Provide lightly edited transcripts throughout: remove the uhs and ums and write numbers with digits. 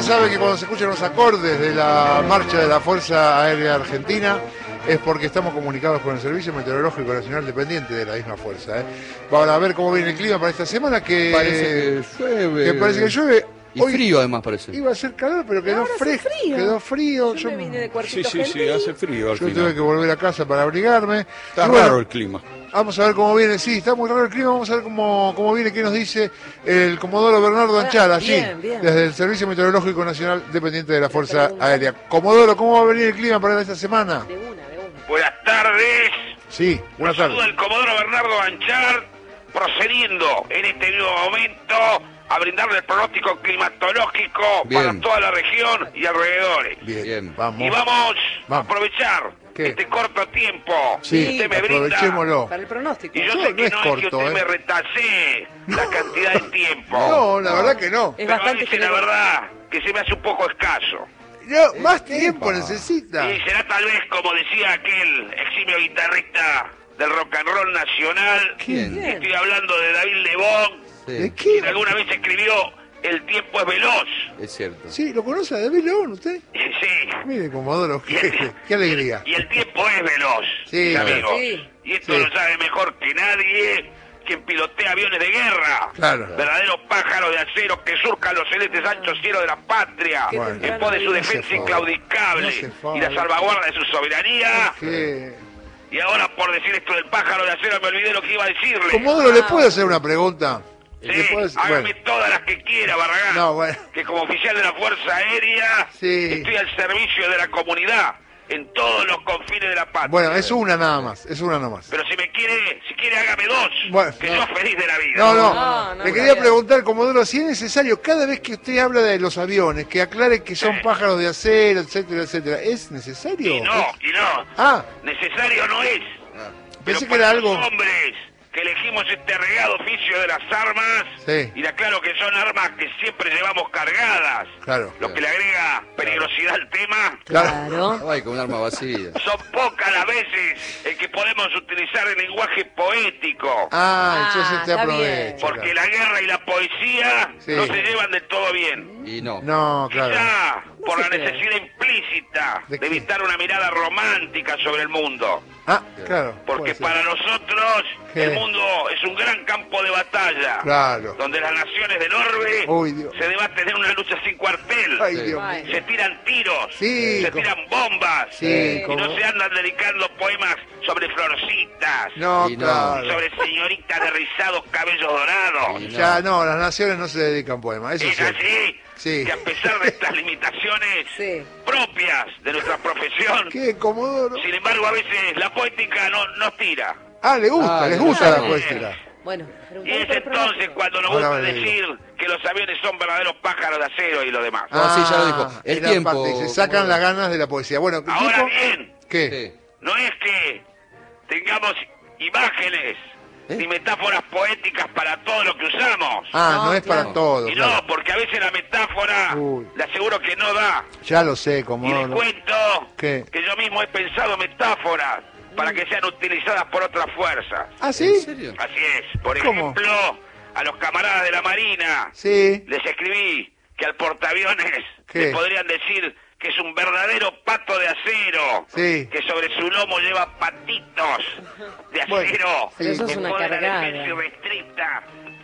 sabe que cuando se escuchan los acordes de la marcha de la Fuerza Aérea Argentina es porque estamos comunicados con el Servicio Meteorológico Nacional dependiente de la misma fuerza. Vamos a ver cómo viene el clima para esta semana, que parece que llueve. Que parece que llueve. Y hoy frío además parece. Iba a hacer calor, pero quedó fresco. Quedó frío. Yo me vine de cuartito sí, hace frío al Yo final. tuve que volver a casa para abrigarme. Está raro el clima. Vamos a ver cómo viene, sí, está muy raro el clima, vamos a ver cómo viene, qué nos dice el Comodoro Bernardo Anchal, allí, bien. desde el Servicio Meteorológico Nacional dependiente de la Fuerza Aérea. Comodoro, ¿cómo va a venir el clima para esta semana? De una. Buenas tardes. Sí, buenas tardes. Saluda el Comodoro Bernardo Anchal, procediendo en este nuevo momento a brindarle el pronóstico climatológico para toda la región y alrededores. Bien, vamos. Y vamos a aprovechar este corto tiempo sí, que usted me brinda aprovechémoslo. Para el pronóstico. Y yo sé que es no corto, es que usted me retase la cantidad de tiempo. No, la verdad que no. Es Pero bastante dice la verdad que se me hace un poco escaso. No, más tiempo necesita. Y será tal vez como decía aquel eximio guitarrista del rock and roll nacional. ¿Quién? Estoy hablando de David Lebón, ¿De quien qué? alguna vez escribió El tiempo es veloz. Es cierto. Sí, ¿lo conoce a David León usted? Sí. Mire, Comodoro, qué alegría. Y el tiempo es veloz, Sí, mis amigos. sí. Y esto Sí. lo sabe mejor que nadie quien pilotea aviones de guerra. Claro. Verdaderos pájaros de acero que surcan los celestes anchos cielos de la patria. Bueno. En pos de su No se defensa fue. inclaudicable No se fue. y la salvaguarda de su soberanía. ¿Qué? Y ahora por decir esto del pájaro de acero me olvidé lo que iba a decirle. Comodoro, ¿le puedo hacer una pregunta? Sí, ¿Le puedo hacer- hágame bueno. todas las que quiera, Barragán. No, bueno. Que como oficial de la Fuerza Aérea Sí. estoy al servicio de la comunidad en todos los confines de la patria. Bueno, es una nada más, es una nada más. Pero si quiere hágame dos, Bueno, que no. yo feliz de la vida. No, No, le quería Javier. preguntar, Comodoro, si es necesario, cada vez que usted habla de los aviones, que aclare que son pájaros de acero, etcétera, etcétera, ¿es necesario? Y no. Ah, Necesario no es. pensé Pero que era para algo... los hombres que elegimos este regado oficio de las armas, Sí. y le aclaro que son armas que siempre llevamos cargadas, Claro. lo que le agrega peligrosidad al tema. Claro. Ay, con un arma vacía. Son pocas las veces en que podemos utilizar el lenguaje poético, Entonces te está aprovecha. bien. porque la guerra y la poesía Sí. no se llevan del todo bien. Y no. No, claro. Quizá por se la cree. necesidad implícita ¿De de qué? evitar una mirada romántica sobre el mundo. Claro. Porque puede ser. para nosotros ¿Qué? el mundo es un gran campo de batalla, Claro. donde las naciones del orbe Uy, Dios. se debaten en una lucha sin cuartel. Ay, Sí. Dios Ay. mío. Se tiran tiros, Sí, se como- tiran bombas, Sí, y como- no se andan dedicando poemas sobre florcitas, No, Y no. claro. sobre señoritas de rizados cabellos dorados. Y Ya no, las naciones no se dedican poemas, eso Es sí. así Sí. que a pesar de estas limitaciones Sí. propias de nuestra profesión, ¿Qué, Comodoro? sin embargo a veces la poética no nos tira. Les gusta, Ah, les le gusta gusta. la poesía. Bueno, Y preguntale es por el entonces pronóstico. cuando nos Ahora gusta le digo. decir que los aviones son verdaderos pájaros de acero y lo demás. Sí, ya lo dijo. El es la tiempo, parte, se sacan Comodoro. las ganas de la poesía. Bueno, ¿el Ahora tiempo? bien, ¿Qué? Sí. no es que tengamos imágenes ni metáforas poéticas para todo lo que usamos. No, No, es para claro. todo, Y claro. no, porque a veces la metáfora Uy. le aseguro que no da. Ya lo sé, Y les Comodoro. cuento ¿Qué? que yo mismo he pensado metáforas para que sean utilizadas por otras fuerzas. ¿Ah, ¿En sí? serio? Así es. Por ¿Cómo? ejemplo, a los camaradas de la Marina Sí. les escribí que al portaaviones ¿Qué? le podrían decir que es un verdadero pato de acero, Sí. que sobre su lomo lleva patitos de acero, Bueno, sí. Pero eso es que una pone la cargada. defensa irrestricta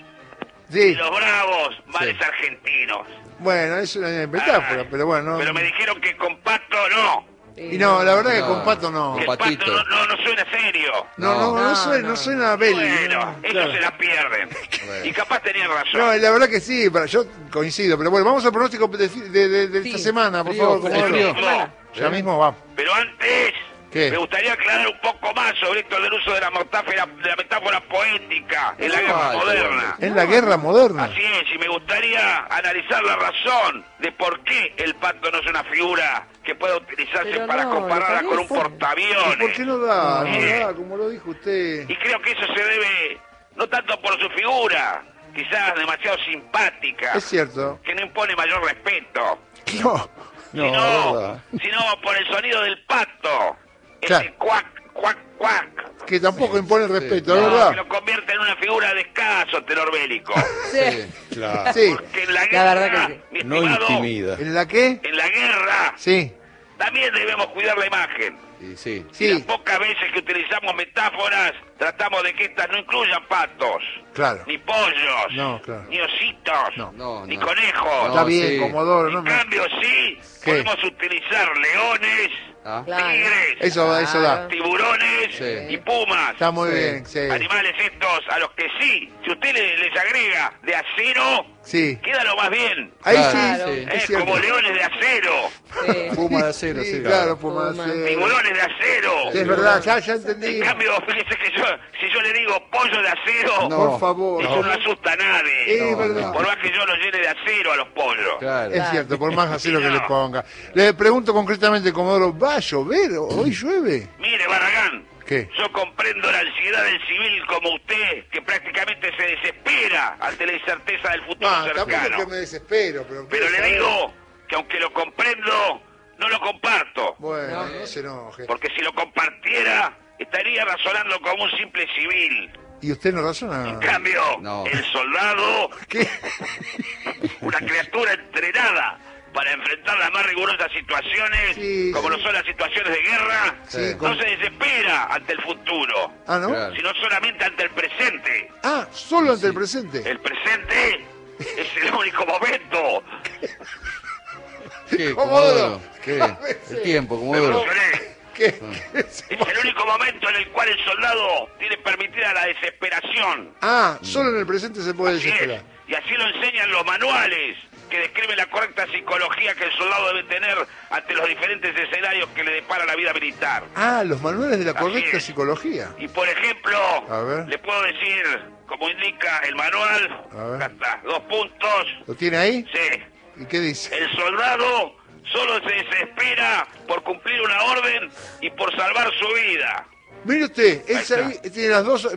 y Sí. los bravos, males argentinos. Bueno, es una metáfora, Ah, pero bueno. Pero me dijeron que con pato no, Y no, la verdad que No. con pato no. que Con el pato patito. no suena serio. No No. suena bello. Bueno, ellos Claro. se la pierden. Bueno. Y capaz tenían razón. No, la verdad que sí, yo coincido. Pero bueno, vamos al pronóstico de Sí. esta semana, por Frío, favor. frío, Comodoro. frío. Ya mismo va. Pero antes, ¿Qué? me gustaría aclarar un poco más sobre esto del uso de la metáfora poética en la guerra Ay, moderna. En la guerra moderna. Así es, y me gustaría analizar la razón de por qué el pato no es una figura que pueda utilizarse Pero para no, compararla le con un parece. ¿Y portaaviones. por qué no da? No Sí. da, como lo dijo usted. Y creo que eso se debe no tanto por su figura, quizás demasiado simpática, Es cierto. que no impone mayor respeto, No, No, verdad. sino por el sonido del pato, Claro. ese cuac, cuac, cuac. Que tampoco impone respeto, Sí. ¿es Que verdad? lo convierte en una figura de escaso tenor bélico. Sí, claro. Sí. Porque en la La guerra, verdad que sí. mi No estimado, intimida. ¿En la qué? en la guerra Sí. también debemos cuidar la imagen. Y sí. Y las Sí, pocas veces que utilizamos metáforas, tratamos de que estas no incluyan patos, claro. ni pollos, No, claro. ni ositos, No. No, ni no. conejos. Está No, bien, sí. Comodoro, no En me... cambio, sí, ¿Qué? podemos utilizar leones, Ah, Claro. tigres, Eso da. tiburones Sí. y pumas. Está muy Sí. bien, sí. Animales estos a los que sí, si usted les agrega de acero, Sí. queda lo más bien. Ahí Claro. sí, es Como cierto. leones de acero, Sí. Puma de acero, Sí, sí. claro, Puma Puma. de acero. tiburones de acero. Sí, es verdad, ya En entendí. cambio, fíjese que si yo le digo pollo de acero, No. Por favor. eso no asusta a nadie. Es verdad. Por más que yo lo llene de acero a los pollos. Claro. Es cierto, por más acero que No. le ponga. Le pregunto concretamente, Comodoro, ¿va a llover? ¿Hoy llueve? Mire, Barragán, ¿Qué? yo comprendo la ansiedad del civil como usted, que prácticamente se desespera ante la incerteza del futuro No, tampoco es cercano. que me desespero, pero... Pero quiero le saber. digo que aunque lo comprendo, no lo comparto. Bueno, no se enoje. Porque si lo compartiera, estaría razonando como un simple civil. ¿Y usted no razona? En cambio, No. el soldado, ¿Qué? una criatura entrenada para enfrentar las más rigurosas situaciones, Sí, como sí. lo son las situaciones de guerra, Sí, no con- se desespera ante el futuro, Ah, ¿no? Claro. sino solamente ante el presente. Ah, solo ante el presente. El presente es el único momento. ¿Qué, Comodoro. Comodoro? ¿Qué? El tiempo, Comodoro. Emocioné. ¿Qué? Es el único momento en el cual el soldado tiene permitida la desesperación. Ah, solo en el presente se puede Así es. desesperar. Y así lo enseñan los manuales que describen la correcta psicología que el soldado debe tener ante los diferentes escenarios que le depara la vida militar. Ah, los manuales de la Así correcta es. psicología. Y por ejemplo, A ver. le puedo decir, como indica el manual, A ver. acá está, 2 puntos, ¿Lo tiene ahí? sí, ¿Y qué dice? el soldado solo se desespera por cumplir una orden y por salvar su vida. Mire usted, Ahí esa ahí está. tiene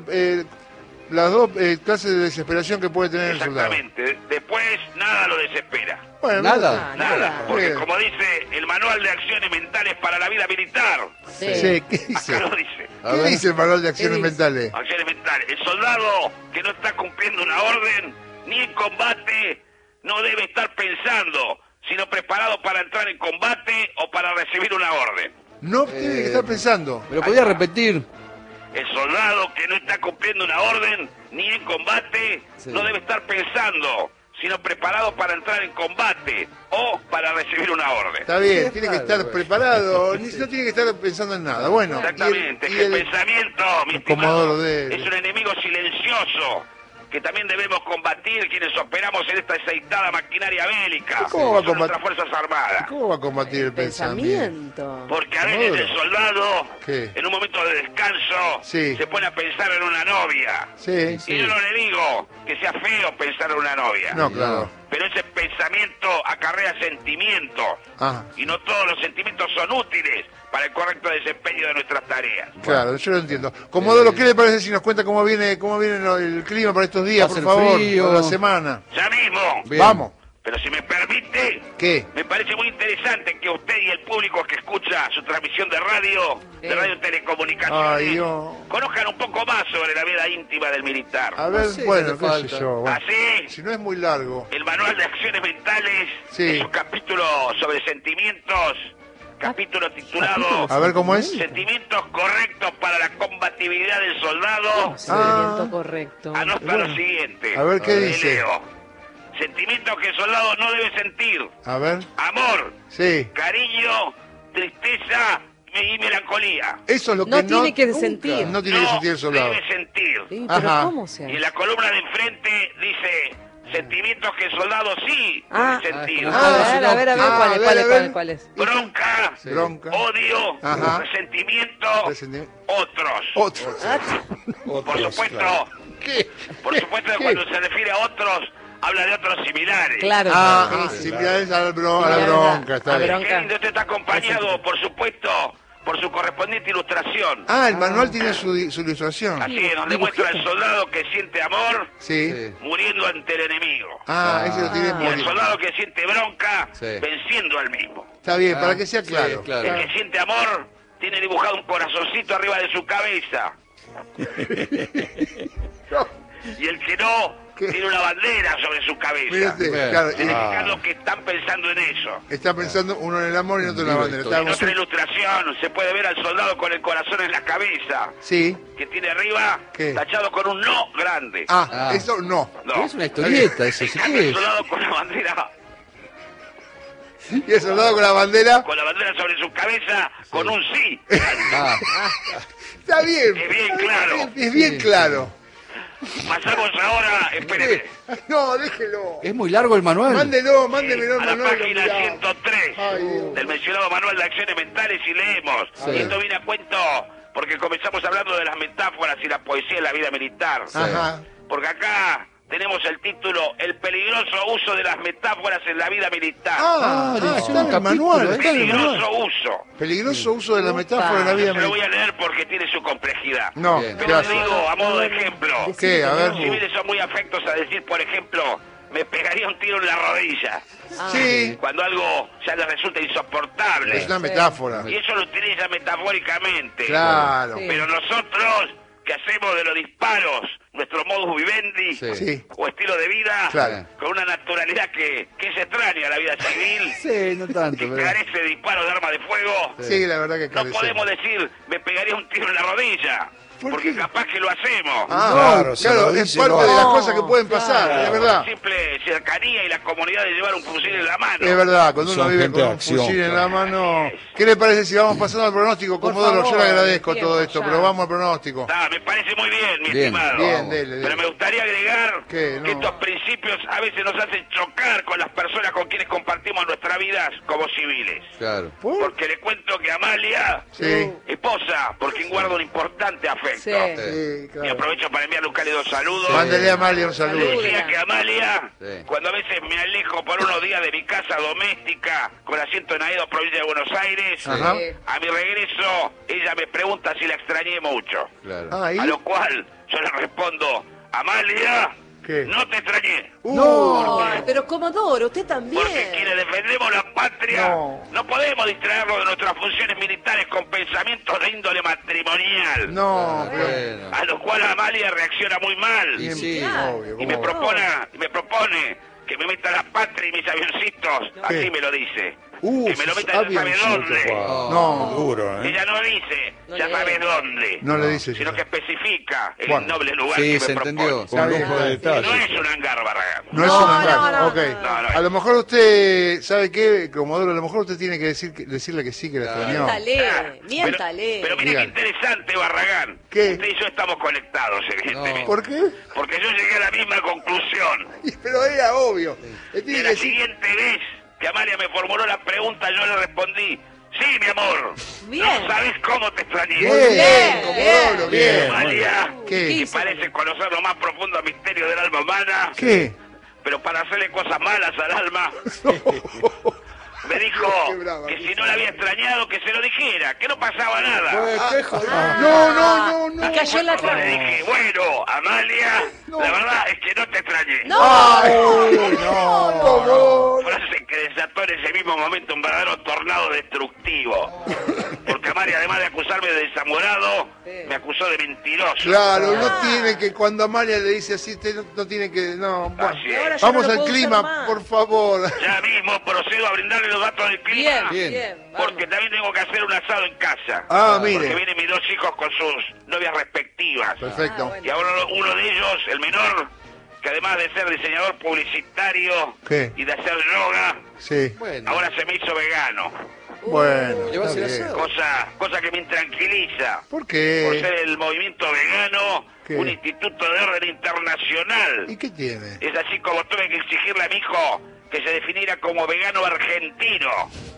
las dos clases de desesperación que puede tener el soldado. Exactamente, después nada lo desespera. Bueno, Nada. Ah, Nada, porque Bien. como dice el manual de acciones mentales para la vida militar, Sí. Sí, ¿qué dice? acá lo dice, A ¿Qué ver. dice el manual de acciones dice? mentales? acciones mentales, el soldado que no está cumpliendo una orden ni en combate no debe estar pensando, sino preparado para entrar en combate o para recibir una orden. No tiene que estar pensando. ¿Me lo podía repetir? El soldado que no está cumpliendo una orden ni en combate Sí. no debe estar pensando, sino preparado para entrar en combate o para recibir una orden. Está bien, Sí, tiene que claro, estar pues. preparado, no tiene que estar pensando en nada. Bueno, Exactamente, y que el el- pensamiento, mi el estimado, Comodoro de- es un enemigo silencioso que también debemos combatir quienes operamos en esta aceitada maquinaria bélica. ¿Cómo va a que son combatir? nuestras Fuerzas Armadas. ¿Cómo va a combatir el pensamiento? Pensamiento. Porque a veces Comodoro. el soldado, ¿Qué? en un momento de descanso, Sí. se pone a pensar en una novia. Sí, Y yo no le digo que sea feo pensar en una novia. no, claro. Pero ese pensamiento acarrea sentimientos. Ah, Y no todos los sentimientos son útiles para el correcto desempeño de nuestras tareas. claro, yo lo entiendo. Comodoro, ¿qué le parece si nos cuenta cómo viene el clima para estos días, Va a por ser favor? frío. Para la semana. Ya mismo. Bien. Vamos. Pero si me permite, ¿Qué? me parece muy interesante que usted y el público que escucha su transmisión de radio, Sí. de radio telecomunicaciones, Ay, Dios. conozcan un poco más sobre la vida íntima del militar. A ver, sé, bueno, ¿qué qué te sé falta? yo. Bueno. Así, Si no es muy largo. el manual de acciones mentales Sí. es un capítulo sobre sentimientos, capítulo titulado A ver cómo es. Sentimientos correctos para la combatividad del soldado. Sentimiento correcto. Anota lo siguiente. A ver, ¿qué Le dice? leo. Sentimientos que el soldado no debe sentir. A ver. Amor, Sí. cariño, tristeza y melancolía. Eso es lo que No tiene que nunca- sentir. No tiene que sentir el soldado. debe sentir. Sí, pero Ajá. ¿cómo se Y hace? en la columna de enfrente dice sentimientos que el soldado sí Ah. debe sentir. Ah, a ver, Ah, ¿cuáles, a cuáles, ver. cuáles? Bronca, Sí. Bronca. odio, Ajá. resentimiento, Resentimiento. otros. Otro. Ah, Por supuesto, ¿Qué? por supuesto que ¿Qué? cuando se refiere a otros, habla de otros similares. claro. Ah, sí, ah, sí. similares a la, a la Sí, bronca, está a bien. bronca. Qué lindo, usted está acompañado, por supuesto, por su correspondiente ilustración. Ah, el manual tiene su ilustración. Así es, donde muestra al soldado que siente amor Sí. Sí. muriendo ante el enemigo. Ah, ese lo tiene Ah. Y al morir. soldado que siente bronca Sí. venciendo al mismo. Está bien, Ah, para que sea sí, claro. claro. El que siente amor tiene dibujado un corazoncito arriba de su cabeza. Y el que no, tiene una bandera sobre su cabeza. Mírate, claro, Significando que están pensando en eso. está pensando uno en el amor y otro en la bandera. En Estábamos- otra ilustración se puede ver al soldado con el corazón en la cabeza, Sí. que tiene arriba ¿Qué? tachado con un no grande. Ah, eso no. No. Es una historieta eso, si El quieres. soldado con la bandera Y el soldado con la bandera. sobre su cabeza con un sí. Ah, Está bien. Es bien claro. Es bien claro. Pasamos ahora, espéreme, No, déjelo. es muy largo el manual. Mándemelo a la Manuel. página 103 Ay, Dios. del mencionado manual de acciones mentales y leemos. Sí. Y esto viene a cuento porque comenzamos hablando de las metáforas y la poesía en la vida militar. Ajá. Porque acá tenemos el título El peligroso uso de las metáforas en la vida militar. Está hicieron en un el manual. capítulo, Está en el manual. Peligroso uso. Peligroso uso de la metáfora en la vida Se lo voy militar. a leer porque tiene su complejidad. No, Bien. Pero gracias. digo, a modo de ejemplo, ¿Qué? A ver. los civiles son muy afectos a decir, por ejemplo, me pegaría un tiro en la rodilla, Sí, cuando algo ya les resulta insoportable. es una metáfora. Y eso lo utiliza metafóricamente. Claro. Sí. Pero nosotros, que hacemos de los disparos nuestro modus vivendi Sí. Sí. o estilo de vida, Claro. con una naturalidad que es extraña a la vida civil, Sí, no tanto, y pero... carece de disparos de arma de fuego, Sí, la verdad que no carecemos. podemos decir, me pegaría un tiro en la rodilla, ¿Por porque qué? capaz que lo hacemos. Claro, se lo es dice, parte lo de las hace. cosas que pueden pasar, Claro. es verdad. Simple cercanía y la comodidad de llevar un fusil en la mano. Es verdad, cuando uno Son vive gente con de un acción, fusil en claro. la mano. ¿Qué le parece si vamos pasando al pronóstico? Por Comodoro, yo favor, le agradezco tiempo todo esto, ya. pero vamos al pronóstico. Me parece muy bien, mi Bien, estimado. bien, dele. Pero me gustaría agregar ¿Qué? No. que estos principios a veces nos hacen chocar con las personas con quienes compartimos nuestra vida como civiles. Claro. ¿Por? Porque le cuento que Amalia, Sí, esposa, por quien guardo un importante afecto. Sí. sí, Y claro. aprovecho para enviarle un cálido saludo. Mándele a Amalia un Le saludo. Saludos. decía que Amalia, Sí. cuando a veces me alejo por unos días de mi casa doméstica con asiento en Aedo, provincia de Buenos Aires, Ajá. Sí. a mi regreso ella me pregunta si la extrañé mucho. Claro. Ah, ¿y? A lo cual yo le respondo, Amalia, ¿Qué? no te extrañé. Ay, pero Comodoro, usted también. Porque quienes defendemos la patria No. no podemos distraernos de nuestras funciones militares con pensamientos de índole matrimonial. No, pero. Bueno. A lo cual Amalia reacciona muy mal. Y sí. Obvio, Y me ¿cómo? propone que me meta la patria y mis avioncitos. ¿Qué? Así me lo dice. Uf, que me lo meta ya sabe avioncito, dónde. Wow. No, Duro, ¿eh? Ella no dice, No ya le sabe dice. dónde. no le dice. Sino que especifica el Bueno. innoble lugar Sí, que se me entendió. propone. Con Está lujo de bien. No detalles. es un hangar, Barragán. No es No, un hangar, no, ok. no. A lo mejor usted, ¿sabe qué, Comodoro? A lo mejor usted tiene que decirle que sí, que la extrañó. Miéntale, miéntale. Pero mire qué Digan. interesante, Barragán. ¿Qué? Usted y yo estamos conectados, evidentemente. No. ¿Por qué? Porque yo llegué a la misma conclusión. Pero era obvio. Él Y tiene la que decir- siguiente vez que Amalia me formuló la pregunta, yo le respondí, sí, mi amor. Bien. No sabes cómo te extrañé. Bien, Comodoro, bien. bien. Amalia, ¿Qué? que hizo? parece conocer lo más profundo misterio del alma humana, ¿Qué? pero para hacerle cosas malas al alma, me dijo Qué brava que que si no la había extrañado, que se lo dijera, que no pasaba nada. ¿Qué jodido? No. Y cayó en la Cuando le trampa. dije, bueno, Amalia, la verdad es que no te extrañé. No, Ay, no, Comodoro. Frase que desató en ese mismo momento un verdadero tornado destructivo. Porque Amalia, además de acusarme de desamorado, me acusó de mentiroso. Claro, no tiene que, cuando Amalia le dice así, usted no tiene que, no. Bueno. Así es. Ahora yo Vamos no lo al puedo clima, usar más. por favor. Ya mismo procedo a brindarle los datos del clima. Bien, Bien. bien. vamos. Porque también tengo que hacer un asado en casa. Ah, Porque mire. vienen mis dos hijos con sus novias respectivas. Perfecto. Ah, bueno. Y ahora uno de ellos, el menor, que además de ser diseñador publicitario ¿Qué? y de hacer yoga, Sí. Bueno. ahora se me hizo vegano. Bueno. ¿Le va a está hacer bien. asado? Cosa que me intranquiliza. ¿Por Por qué? ser el movimiento vegano, ¿Qué? un instituto de orden internacional. ¿Y qué tiene? Es así como tuve que exigirle a mi hijo que se definiera como vegano argentino.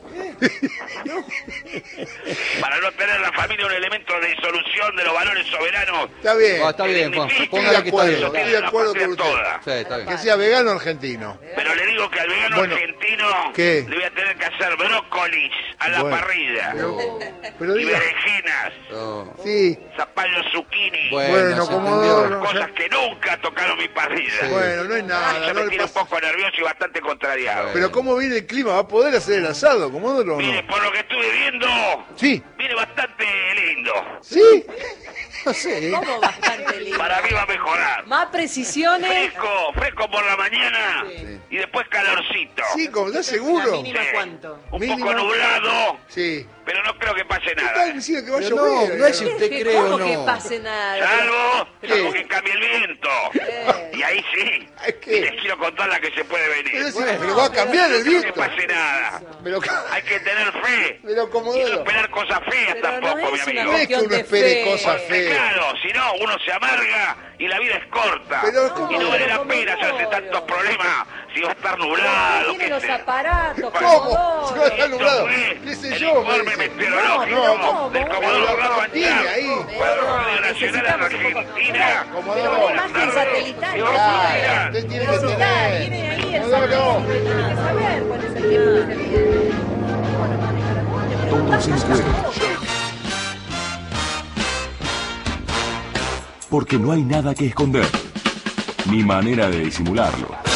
Para no tener la familia un elemento de disolución de los valores soberanos. Está bien. Está bien, Juan. Estoy Estoy de Póngale que está acuerdo, bien. estoy de acuerdo con usted. Toda. Sí, está bien. Que sea vegano argentino. Pero le digo digo que al vegano Bueno, argentino ¿qué? le voy a tener que hacer brócolis a la Bueno, parrilla. Pero Y diga, berenjenas, No. sí, zapallo zucchini. Bueno, se Comodoro, entendió. Cosas que nunca tocaron mi parrilla. Sí. bueno, no es nada, Eso no me le tiene un pasa. poco nervioso y bastante contrariado. Pero ¿cómo viene el clima? ¿Va a poder hacer el asado, Comodoro, o Mire, no? por lo que estuve viendo, Sí, viene bastante lindo. sí, no sé. Como bastante lindo. Para mí va a mejorar. Más precisiones. Fresco por la mañana Sí. y después calorcito. Sí, ¿cómo estás ¿La seguro? mínima cuánto? Un Mínimo. poco nublado, Sí. pero no creo que pase Estás nada. diciendo que va a Pero no, llover. no es si usted ¿Qué? cree ¿Cómo o que no. pase nada? Salvo que cambie el viento. Eh. Y ahí sí, Es que- les quiero contar la que se puede venir. Pero, sí, Bueno, pero va a cambiar el No creo que viento. pase nada. Pero, Hay que tener fe. pero Y no Comodoro, esperar cosas feas Pero no tampoco, mi es una amigo. no es que cuestión uno de espere fe. cosas feas. Claro, si no, uno se amarga y la vida es corta. Pero ¿cómo? y no vale la Pero pena ¿cómo hacerse no? tantos problemas si va a estar nublado. Tiene qué los sé. aparatos, ¿Cómo? Comodoro. Se va a estar nublado. Esto ¿Qué sé fue yo? el informe me dice. meteorológico No, no, del ¿cómo? Comodoro Bravo Tiene Antiar, ahí. para Radio Nacional Necesitamos un poco. Argentina. Comodoro. Pero una imagen satelital. Y vamos ¿no? a mirar. Usted tiene Pero que si está, tener. viene ahí el Comodoro. satélite, tiene que saber cuál es el tiempo que se viene. Bueno, manejar a Todos en juego. Porque no hay nada que esconder, ni manera de disimularlo.